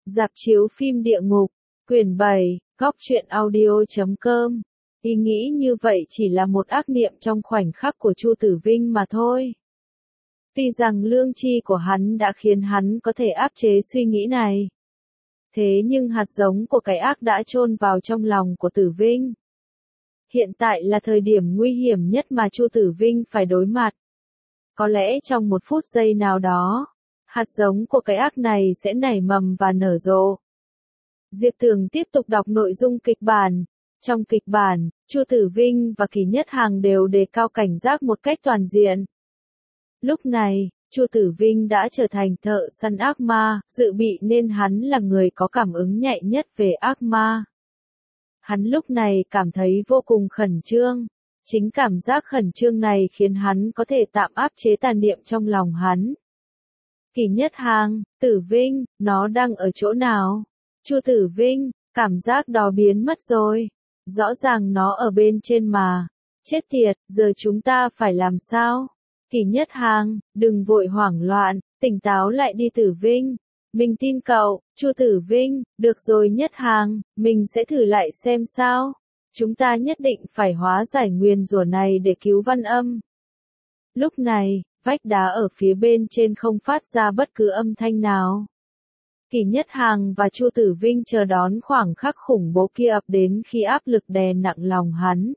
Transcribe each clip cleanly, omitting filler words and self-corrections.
Rạp chiếu phim địa ngục, quyển 7, góc truyện audio.com. Ý nghĩ như vậy chỉ là một ác niệm trong khoảnh khắc của Chu Tử Vinh mà thôi. Tuy rằng lương tri của hắn đã khiến hắn có thể áp chế suy nghĩ này. Thế nhưng hạt giống của cái ác đã chôn vào trong lòng của Tử Vinh. Hiện tại là thời điểm nguy hiểm nhất mà Chu Tử Vinh phải đối mặt. Có lẽ trong một phút giây nào đó, hạt giống của cái ác này sẽ nảy mầm và nở rộ. Diệp Tường tiếp tục đọc nội dung kịch bản. Trong kịch bản, Chu Tử Vinh và Kỳ Nhất Hằng đều đề cao cảnh giác một cách toàn diện. Lúc này, Chu Tử Vinh đã trở thành thợ săn ác ma, dự bị nên hắn là người có cảm ứng nhạy nhất về ác ma. Hắn lúc này cảm thấy vô cùng khẩn trương. Chính cảm giác khẩn trương này khiến hắn có thể tạm áp chế tà niệm trong lòng hắn. Kỳ Nhất Hằng, Tử Vinh, nó đang ở chỗ nào? Chu Tử Vinh, cảm giác đó biến mất rồi. Rõ ràng nó ở bên trên mà. Chết tiệt, giờ chúng ta phải làm sao? Kỳ Nhất Hằng, đừng vội hoảng loạn, tỉnh táo lại đi Tử Vinh. Mình tin cậu, Chu Tử Vinh, được rồi Nhất Hằng, mình sẽ thử lại xem sao. Chúng ta nhất định phải hóa giải nguyền rủa này để cứu Văn Âm. Lúc này, vách đá ở phía bên trên không phát ra bất cứ âm thanh nào. Kỳ Nhất Hằng và Chu Tử Vinh chờ đón khoảng khắc khủng bố kia ập đến khi áp lực đè nặng lòng hắn.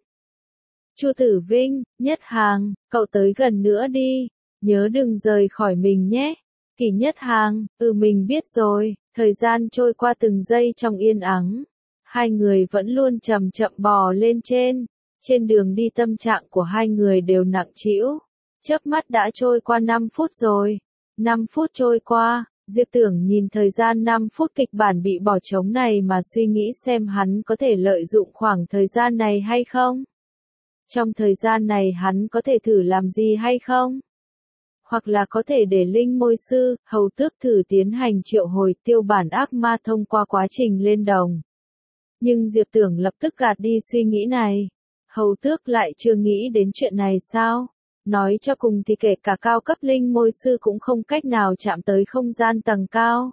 Chu Tử Vinh, Nhất Hằng, cậu tới gần nữa đi, nhớ đừng rời khỏi mình nhé. Kỳ Nhất Hằng, mình biết rồi. Thời gian trôi qua từng giây trong yên ắng. Hai người vẫn luôn chậm chậm bò lên trên. Trên đường đi tâm trạng của hai người đều nặng trĩu. Chớp mắt đã trôi qua 5 phút rồi. 5 phút trôi qua, Diệp Tưởng nhìn thời gian 5 phút kịch bản bị bỏ trống này mà suy nghĩ xem hắn có thể lợi dụng khoảng thời gian này hay không. Trong thời gian này hắn có thể thử làm gì hay không? Hoặc là có thể để Linh Môi Sư, Hầu Tước thử tiến hành triệu hồi tiêu bản ác ma thông qua quá trình lên đồng. Nhưng Diệp Tưởng lập tức gạt đi suy nghĩ này. Hầu Tước lại chưa nghĩ đến chuyện này sao? Nói cho cùng thì kể cả cao cấp Linh Môi Sư cũng không cách nào chạm tới không gian tầng cao.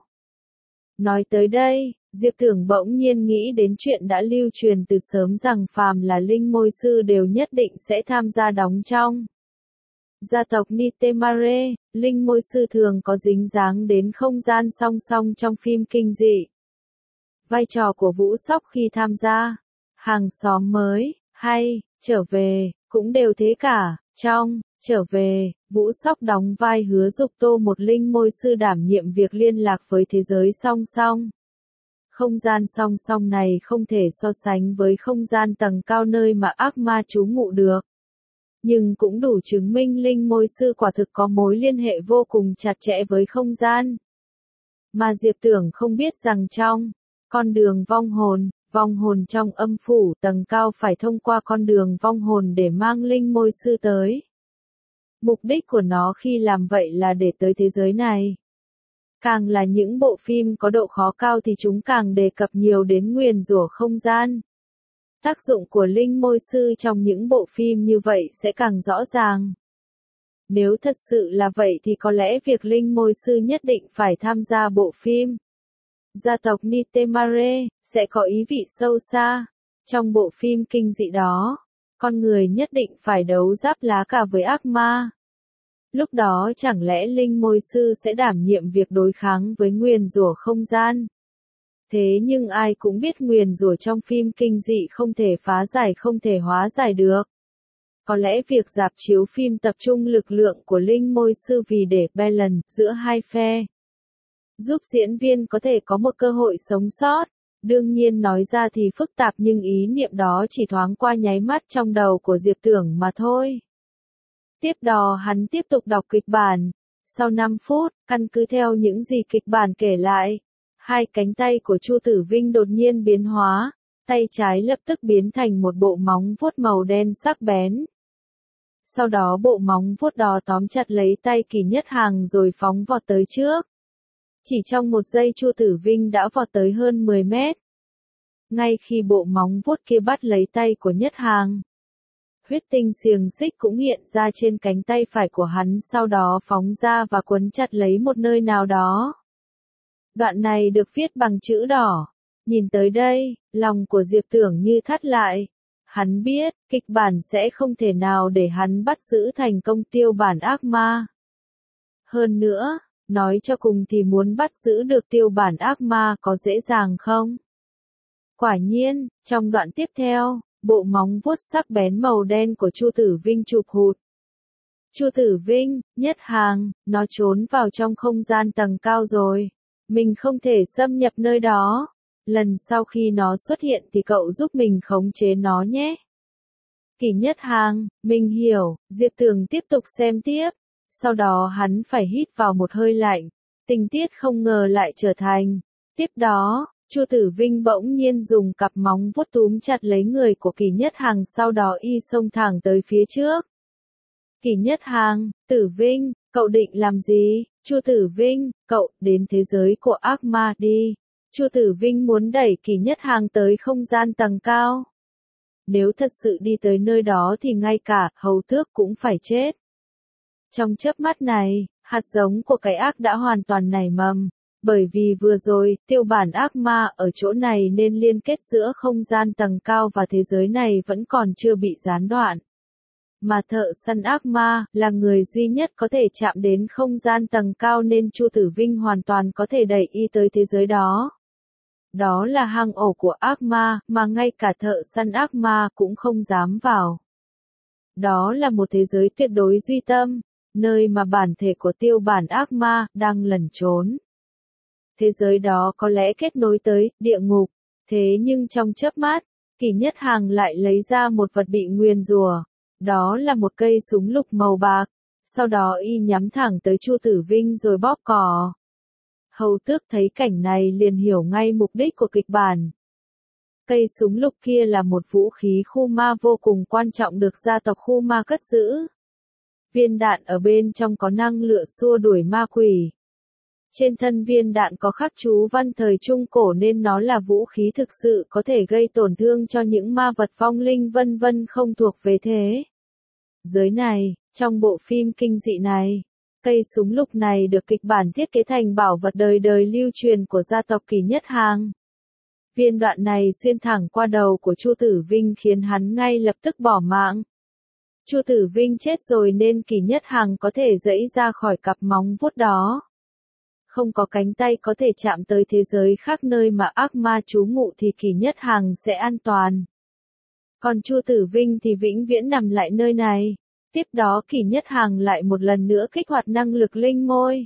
Nói tới đây, Diệp Tưởng bỗng nhiên nghĩ đến chuyện đã lưu truyền từ sớm rằng phàm là Linh Môi Sư đều nhất định sẽ tham gia đóng trong gia tộc Nitemare. Linh Môi Sư thường có dính dáng đến không gian song song trong phim kinh dị. Vai trò của Vũ Sóc khi tham gia Hàng xóm mới, hay Trở về, cũng đều thế cả. Trong Trở về, Vũ Sóc đóng vai Hứa Dục Tô, một Linh Môi Sư đảm nhiệm việc liên lạc với thế giới song song. Không gian song song này không thể so sánh với không gian tầng cao nơi mà ác ma trú ngụ được. Nhưng cũng đủ chứng minh Linh Môi Sư quả thực có mối liên hệ vô cùng chặt chẽ với không gian. Mà Diệp Tưởng không biết rằng trong con đường vong hồn trong âm phủ tầng cao phải thông qua con đường vong hồn để mang Linh Môi Sư tới. Mục đích của nó khi làm vậy là để tới thế giới này. Càng là những bộ phim có độ khó cao thì chúng càng đề cập nhiều đến nguyền rủa không gian. Tác dụng của Linh Môi Sư trong những bộ phim như vậy sẽ càng rõ ràng. Nếu thật sự là vậy thì có lẽ việc Linh Môi Sư nhất định phải tham gia bộ phim gia tộc Nitemare sẽ có ý vị sâu xa. Trong bộ phim kinh dị đó, con người nhất định phải đấu giáp lá cà với ác ma. Lúc đó chẳng lẽ Linh Môi Sư sẽ đảm nhiệm việc đối kháng với nguyền rủa không gian? Thế nhưng ai cũng biết nguyền rủa trong phim kinh dị không thể phá giải, không thể hóa giải được. Có lẽ việc rạp chiếu phim tập trung lực lượng của Linh Môi Sư vì để balance giữa hai phe, giúp diễn viên có thể có một cơ hội sống sót. Đương nhiên nói ra thì phức tạp nhưng ý niệm đó chỉ thoáng qua nháy mắt trong đầu của Diệp Tưởng mà thôi. Tiếp đó hắn tiếp tục đọc kịch bản. Sau 5 phút, căn cứ theo những gì kịch bản kể lại, hai cánh tay của Chu Tử Vinh đột nhiên biến hóa, tay trái lập tức biến thành một bộ móng vuốt màu đen sắc bén. Sau đó bộ móng vuốt đó tóm chặt lấy tay Kỳ Nhất Hằng rồi phóng vọt tới trước. Chỉ trong một giây Chu Tử Vinh đã vọt tới hơn 10 mét. Ngay khi bộ móng vuốt kia bắt lấy tay của Nhất Hằng, huyết tinh xiềng xích cũng hiện ra trên cánh tay phải của hắn, sau đó phóng ra và quấn chặt lấy một nơi nào đó. Đoạn này được viết bằng chữ đỏ. Nhìn tới đây, lòng của Diệp Tưởng như thắt lại. Hắn biết, kịch bản sẽ không thể nào để hắn bắt giữ thành công tiêu bản ác ma. Hơn nữa, nói cho cùng thì muốn bắt giữ được tiêu bản ác ma có dễ dàng không? Quả nhiên, trong đoạn tiếp theo, bộ móng vuốt sắc bén màu đen của Chu Tử Vinh chụp hụt. Chu Tử Vinh, Nhất Hàng, nó trốn vào trong không gian tầng cao rồi. Mình không thể xâm nhập nơi đó. Lần sau khi nó xuất hiện thì cậu giúp mình khống chế nó nhé. Kỷ Nhất Hàng, mình hiểu, Diệp Tưởng tiếp tục xem tiếp. Sau đó hắn phải hít vào một hơi lạnh. Tình tiết không ngờ lại trở thành. Tiếp đó, Chu Tử Vinh bỗng nhiên dùng cặp móng vuốt túm chặt lấy người của Kỷ Nhất Hàng, sau đó y xông thẳng tới phía trước. Kỷ Nhất Hàng, Tử Vinh, cậu định làm gì? Chu Tử Vinh, cậu đến thế giới của ác ma đi. Chu Tử Vinh muốn đẩy Kỷ Nhất Hàng tới không gian tầng cao. Nếu thật sự đi tới nơi đó thì ngay cả hầu tước cũng phải chết. Trong chớp mắt này, hạt giống của cái ác đã hoàn toàn nảy mầm. Bởi vì vừa rồi, tiêu bản ác ma ở chỗ này nên liên kết giữa không gian tầng cao và thế giới này vẫn còn chưa bị gián đoạn. Mà thợ săn ác ma là người duy nhất có thể chạm đến không gian tầng cao nên Chu Tử Vinh hoàn toàn có thể đẩy y tới thế giới đó. Đó là hang ổ của ác ma mà ngay cả thợ săn ác ma cũng không dám vào. Đó là một thế giới tuyệt đối duy tâm, nơi mà bản thể của tiêu bản ác ma đang lẩn trốn. Thế giới đó có lẽ kết nối tới địa ngục, thế nhưng trong chớp mắt, Kỷ Nhất Hàng lại lấy ra một vật bị nguyền rủa. Đó là một cây súng lục màu bạc, sau đó y nhắm thẳng tới Chu Tử Vinh rồi bóp cò. Hầu tước thấy cảnh này liền hiểu ngay mục đích của kịch bản. Cây súng lục kia là một vũ khí khu ma vô cùng quan trọng được gia tộc khu ma cất giữ. Viên đạn ở bên trong có năng lượng xua đuổi ma quỷ. Trên thân viên đạn có khắc chú văn thời Trung Cổ nên nó là vũ khí thực sự có thể gây tổn thương cho những ma vật vong linh vân vân không thuộc về thế giới này. Trong bộ phim kinh dị này, cây súng lục này được kịch bản thiết kế thành bảo vật đời đời lưu truyền của gia tộc Kỷ Nhất Hàng. Viên đạn này xuyên thẳng qua đầu của Chu Tử Vinh khiến hắn ngay lập tức bỏ mạng. Chu Tử Vinh chết rồi nên Kỷ Nhất Hàng có thể giãy ra khỏi cặp móng vuốt đó. Không có cánh tay có thể chạm tới thế giới khác nơi mà ác ma trú ngụ thì Kỷ Nhất Hàng sẽ an toàn. Còn Chu Tử Vinh thì vĩnh viễn nằm lại nơi này. Tiếp đó Kỷ Nhất Hàng lại một lần nữa kích hoạt năng lực linh môi.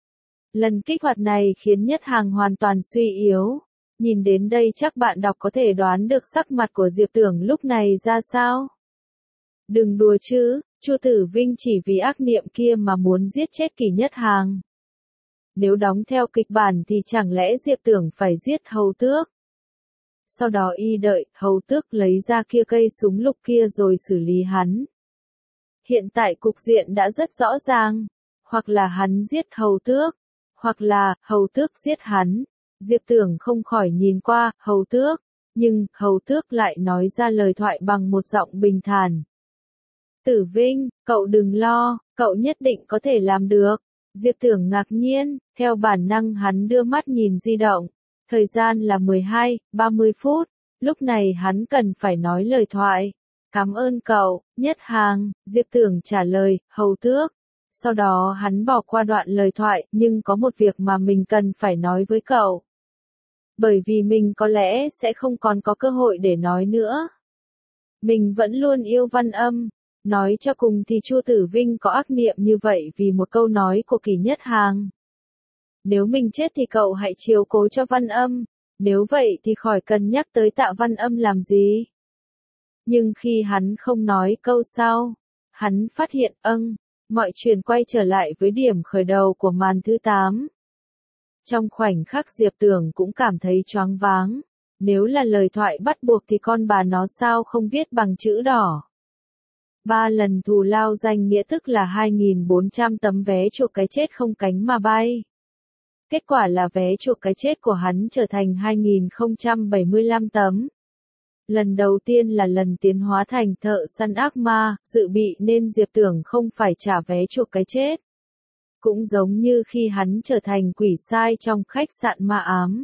Lần kích hoạt này khiến Nhất Hàng hoàn toàn suy yếu. Nhìn đến đây chắc bạn đọc có thể đoán được sắc mặt của Diệp Tưởng lúc này ra sao? Đừng đùa chứ, Chu Tử Vinh chỉ vì ác niệm kia mà muốn giết chết Kỷ Nhất Hàng. Nếu đóng theo kịch bản thì chẳng lẽ Diệp Tưởng phải giết hầu tước? Sau đó y đợi hầu tước lấy ra kia cây súng lục kia rồi xử lý hắn. Hiện tại cục diện đã rất rõ ràng. Hoặc là hắn giết hầu tước, hoặc là hầu tước giết hắn. Diệp Tưởng không khỏi nhìn qua hầu tước, nhưng hầu tước lại nói ra lời thoại bằng một giọng bình thản. Tử Vinh, cậu đừng lo, cậu nhất định có thể làm được. Diệp Tưởng ngạc nhiên, theo bản năng hắn đưa mắt nhìn di động. Thời gian là 12:30 phút, lúc này hắn cần phải nói lời thoại. Cảm ơn cậu, Nhất Hàng, Diệp Tưởng trả lời, hầu tước. Sau đó hắn bỏ qua đoạn lời thoại, nhưng có một việc mà mình cần phải nói với cậu. Bởi vì mình có lẽ sẽ không còn có cơ hội để nói nữa. Mình vẫn luôn yêu Văn Âm. Nói cho cùng thì Chu Tử Vinh có ác niệm như vậy vì một câu nói của Kỷ Nhất Hàng. Nếu mình chết thì cậu hãy chiếu cố cho Văn Âm, nếu vậy thì khỏi cần nhắc tới Tạ Văn Âm làm gì. Nhưng khi hắn không nói câu sau, hắn phát hiện mọi chuyện quay trở lại với điểm khởi đầu của màn thứ 8. Trong khoảnh khắc Diệp Tưởng cũng cảm thấy choáng váng, nếu là lời thoại bắt buộc thì con bà nó sao không viết bằng chữ đỏ. 3 lần thù lao danh nghĩa tức là 2.400 tấm vé chuộc cái chết không cánh mà bay. Kết quả là vé chuộc cái chết của hắn trở thành 2.075 tấm. Lần đầu tiên là lần tiến hóa thành thợ săn ác ma, dự bị nên Diệp Tưởng không phải trả vé chuộc cái chết. Cũng giống như khi hắn trở thành quỷ sai trong khách sạn ma ám.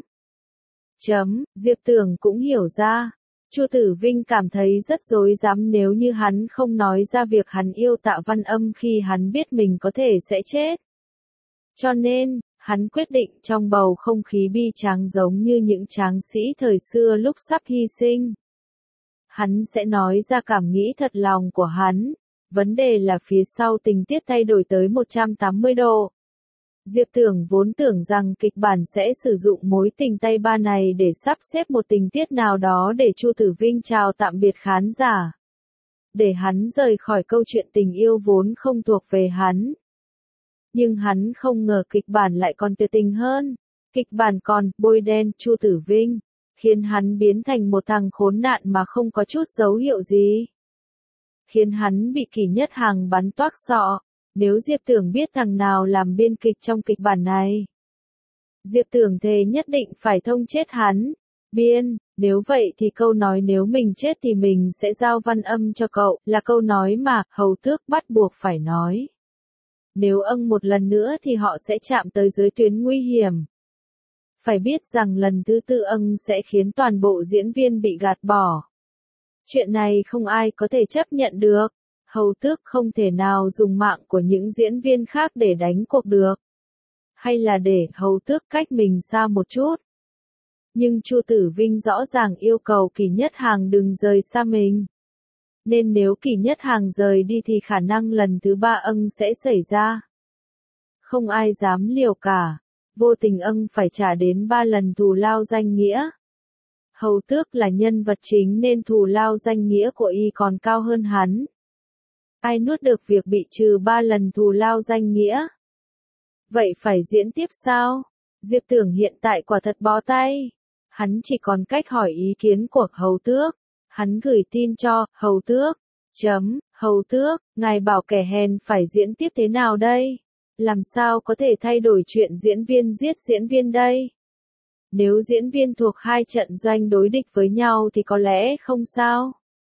Diệp Tưởng cũng hiểu ra. Chu Tử Vinh cảm thấy rất rối rắm nếu như hắn không nói ra việc hắn yêu Tạ Văn Âm khi hắn biết mình có thể sẽ chết. Cho nên, hắn quyết định trong bầu không khí bi tráng giống như những tráng sĩ thời xưa lúc sắp hy sinh. Hắn sẽ nói ra cảm nghĩ thật lòng của hắn. Vấn đề là phía sau tình tiết thay đổi tới 180 độ. Diệp Tưởng vốn tưởng rằng kịch bản sẽ sử dụng mối tình tay ba này để sắp xếp một tình tiết nào đó để Chu Tử Vinh chào tạm biệt khán giả. Để hắn rời khỏi câu chuyện tình yêu vốn không thuộc về hắn. Nhưng hắn không ngờ kịch bản lại còn tuyệt tình hơn. Kịch bản còn bôi đen Chu Tử Vinh, khiến hắn biến thành một thằng khốn nạn mà không có chút dấu hiệu gì. Khiến hắn bị Kỷ Nhất Hằng bắn toác sọ. Nếu Diệp Tưởng biết thằng nào làm biên kịch trong kịch bản này, Diệp Tưởng thề nhất định phải thông chết hắn. Nếu vậy thì câu nói nếu mình chết thì mình sẽ giao Văn Âm cho cậu, là câu nói mà Hầu Tước bắt buộc phải nói. Nếu một lần nữa thì họ sẽ chạm tới giới tuyến nguy hiểm. Phải biết rằng lần thứ tư sẽ khiến toàn bộ diễn viên bị gạt bỏ. Chuyện này không ai có thể chấp nhận được. Hầu Tước không thể nào dùng mạng của những diễn viên khác để đánh cuộc được. Hay là để Hầu Tước cách mình xa một chút. Nhưng Chu Tử Vinh rõ ràng yêu cầu Kỷ Nhất Hằng đừng rời xa mình. Nên nếu Kỷ Nhất Hằng rời đi thì khả năng lần thứ ba sẽ xảy ra. Không ai dám liều cả. Vô tình phải trả đến 3 lần thù lao danh nghĩa. Hầu Tước là nhân vật chính nên thù lao danh nghĩa của y còn cao hơn hắn. Ai nuốt được việc bị trừ 3 lần thù lao danh nghĩa? Vậy phải diễn tiếp sao? Diệp Tưởng hiện tại quả thật bó tay. Hắn chỉ còn cách hỏi ý kiến của Hầu Tước. Hắn gửi tin cho Hầu Tước. Hầu Tước, ngài bảo kẻ hèn phải diễn tiếp thế nào đây? Làm sao có thể thay đổi chuyện diễn viên giết diễn viên đây? Nếu diễn viên thuộc hai trận doanh đối địch với nhau thì có lẽ không sao.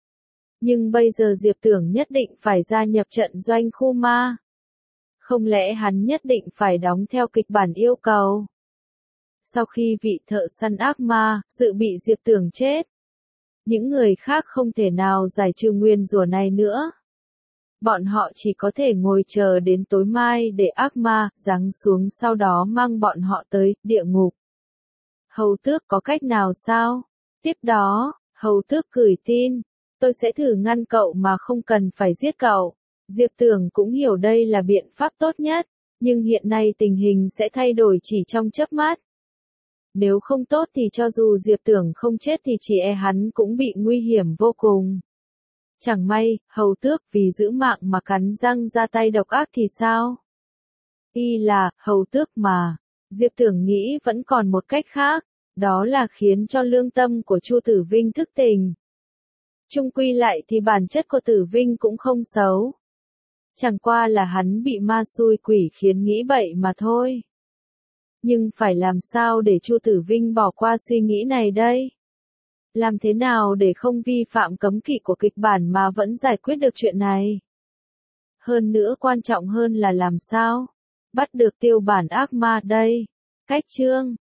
Nhưng bây giờ Diệp Tưởng nhất định phải gia nhập trận doanh khu ma. Không lẽ hắn nhất định phải đóng theo kịch bản yêu cầu? Sau khi vị thợ săn ác ma, dự bị Diệp Tưởng chết. Những người khác không thể nào giải trừ nguyên rủa này nữa. Bọn họ chỉ có thể ngồi chờ đến tối mai để ác ma giáng xuống sau đó mang bọn họ tới địa ngục. Hầu Tước có cách nào sao? Tiếp đó, Hầu Tước gửi tin. Tôi sẽ thử ngăn cậu mà không cần phải giết cậu. Diệp Tưởng cũng hiểu đây là biện pháp tốt nhất. Nhưng hiện nay tình hình sẽ thay đổi chỉ trong chớp mắt. Nếu không tốt thì cho dù Diệp Tưởng không chết thì chỉ hắn cũng bị nguy hiểm vô cùng. Chẳng may, Hầu Tước vì giữ mạng mà cắn răng ra tay độc ác thì sao? Y là Hầu Tước mà. Diệp Tưởng nghĩ vẫn còn một cách khác. Đó là khiến cho lương tâm của Chu Tử Vinh thức tỉnh. Chung quy lại thì bản chất của Tử Vinh cũng không xấu. Chẳng qua là hắn bị ma xui quỷ khiến nghĩ bậy mà thôi. Nhưng phải làm sao để Chu Tử Vinh bỏ qua suy nghĩ này đây? Làm thế nào để không vi phạm cấm kỵ của kịch bản mà vẫn giải quyết được chuyện này? Hơn nữa quan trọng hơn là làm sao bắt được tiêu bản ác ma đây? Cách chương